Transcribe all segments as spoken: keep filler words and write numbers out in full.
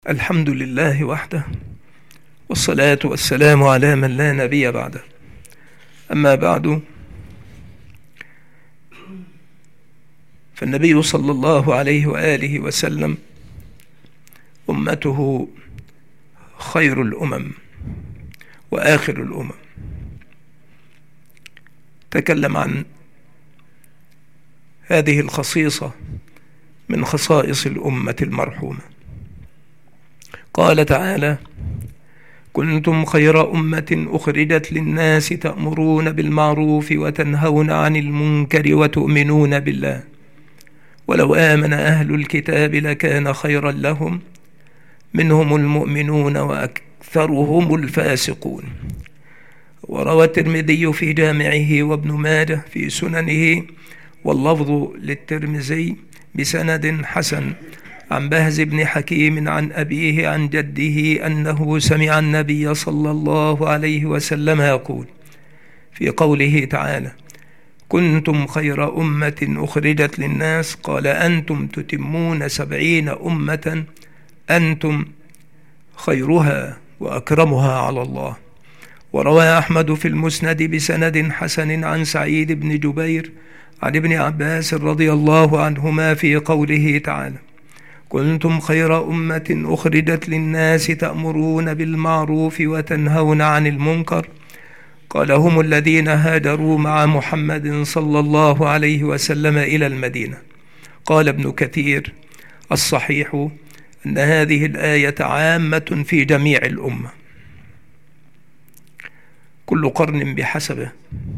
الحمد لله وحده، والصلاة والسلام على من لا نبي بعده. أما بعد، فالنبي صلى الله عليه وآله وسلم أمته خير الأمم وآخر الأمم. تكلم عن هذه الخصيصة من خصائص الأمة المرحومة. قال تعالى: كنتم خير أمة أخرجت للناس تأمرون بالمعروف وتنهون عن المنكر وتؤمنون بالله ولو آمن أهل الكتاب لكان خيرا لهم منهم المؤمنون وأكثرهم الفاسقون. وروى الترمذي في جامعه وابن ماجه في سننه واللفظ للترمذي بسند حسن عن بهز بن حكيم عن أبيه عن جده أنه سمع النبي صلى الله عليه وسلم يقول في قوله تعالى: كنتم خير أمة أخرجت للناس، قال: أنتم تتمون سبعين أمة أنتم خيرها وأكرمها على الله. وروى أحمد في المسند بسند حسن عن سعيد بن جبير عن ابن عباس رضي الله عنهما في قوله تعالى: كنتم خير أمة أخرجت للناس تأمرون بالمعروف وتنهون عن المنكر، قال: هم الذين هاجروا مع محمد صلى الله عليه وسلم إلى المدينة. قال ابن كثير: الصحيح أن هذه الآية عامة في جميع الأمة، كل قرن بحسبه،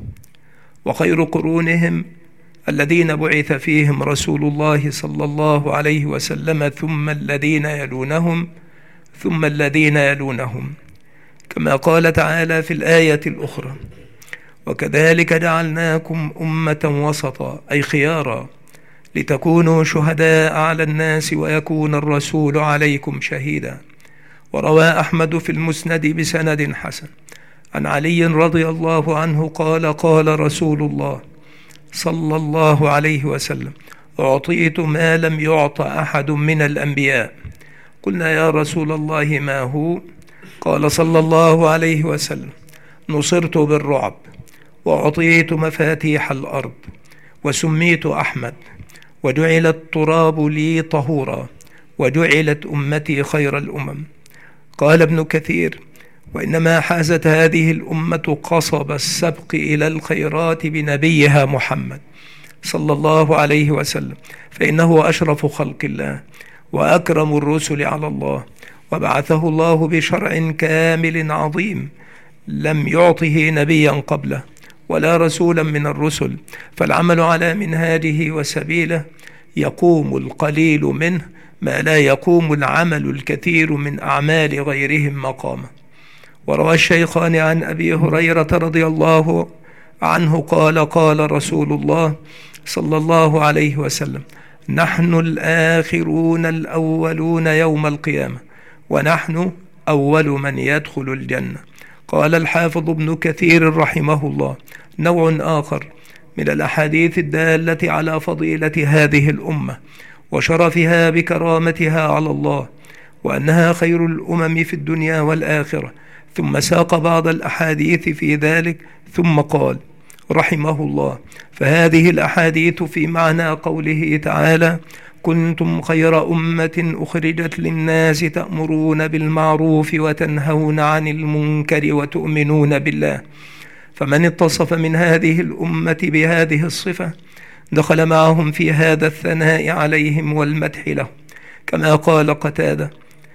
وخير قرونهم الذين بعث فيهم رسول الله صلى الله عليه وسلم، ثم الذين يلونهم ثم الذين يلونهم، كما قال تعالى في الآية الأخرى: وكذلك جعلناكم أمة وسطا، أي خيارا، لتكونوا شهداء على الناس ويكون الرسول عليكم شهيدا. وروى أحمد في المسند بسند حسن عن علي رضي الله عنه قال: قال رسول الله صلى الله عليه وسلم: أعطيت ما لم يعط أحد من الأنبياء. قلنا: يا رسول الله ما هو؟ قال صلى الله عليه وسلم: نصرت بالرعب، وأعطيت مفاتيح الأرض، وسميت أحمد، وجعل التراب لي طهورا، وجعلت أمتي خير الأمم. قال ابن كثير: وإنما حازت هذه الأمة قصب السبق إلى الخيرات بنبيها محمد صلى الله عليه وسلم، فإنه أشرف خلق الله وأكرم الرسل على الله، وبعثه الله بشرع كامل عظيم لم يعطه نبيا قبله ولا رسولا من الرسل، فالعمل على منهاجه وسبيله يقوم القليل منه ما لا يقوم العمل الكثير من أعمال غيرهم مقامه. وروى الشيخان عن أبي هريرة رضي الله عنه قال: قال رسول الله صلى الله عليه وسلم: نحن الآخرون الأولون يوم القيامة، ونحن أول من يدخل الجنة. قال الحافظ ابن كثير رحمه الله: نوع آخر من الأحاديث الدالة على فضيلة هذه الأمة وشرفها بكرامتها على الله، وأنها خير الأمم في الدنيا والآخرة، ثم ساق بعض الأحاديث في ذلك، ثم قال رحمه الله: فهذه الأحاديث في معنى قوله تعالى: كنتم خير أمة أخرجت للناس تأمرون بالمعروف وتنهون عن المنكر وتؤمنون بالله. فمن اتصف من هذه الأمة بهذه الصفة دخل معهم في هذا الثناء عليهم والمدح له، كما قال قتادة: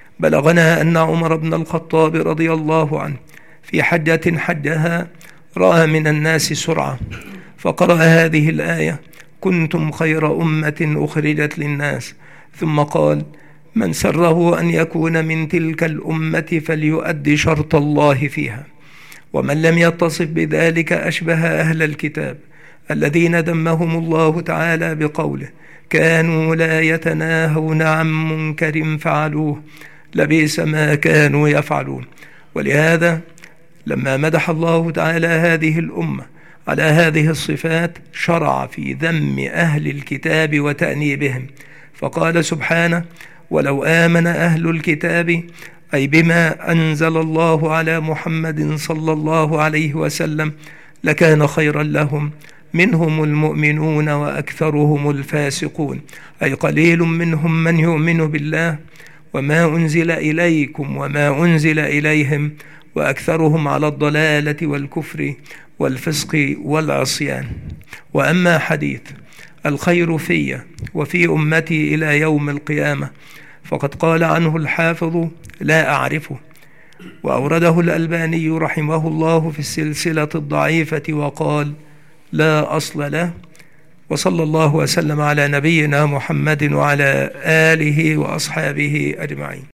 بلغنا أن عمر بن الخطاب رضي الله عنه في حجة حجها رأى من الناس سرعة، فقرأ هذه الآية: كنتم خير أمة أخرجت للناس، ثم قال: من سره أن يكون من تلك الأمة فليؤدي شرط الله فيها. ومن لم يتصف بذلك أشبه أهل الكتاب الذين ذمهم الله تعالى بقوله: كانوا لا يتناهون عن منكر فعلوه لبئس ما كانوا يفعلون. ولهذا لما مدح الله تعالى هذه الأمة على هذه الصفات شرع في ذم أهل الكتاب وتأنيبهم، فقال سبحانه: ولو آمن أهل الكتاب أي بما أنزل الله على محمد صلى الله عليه وسلم لكان خيرا لهم، منهم المؤمنون وأكثرهم الفاسقون، أي قليل منهم من يؤمن بالله وما أنزل إليكم وما أنزل إليهم، وأكثرهم على الضلالة والكفر والفسق والعصيان. وأما حديث الخير في وفي أمتي إلى يوم القيامة فقد قال عنه الحافظ لا أعرفه، وأورده الألباني رحمه الله في السلسلة الضعيفة وقال لا أصل له. وصلى الله وسلم على نبينا محمد وعلى آله وأصحابه أجمعين.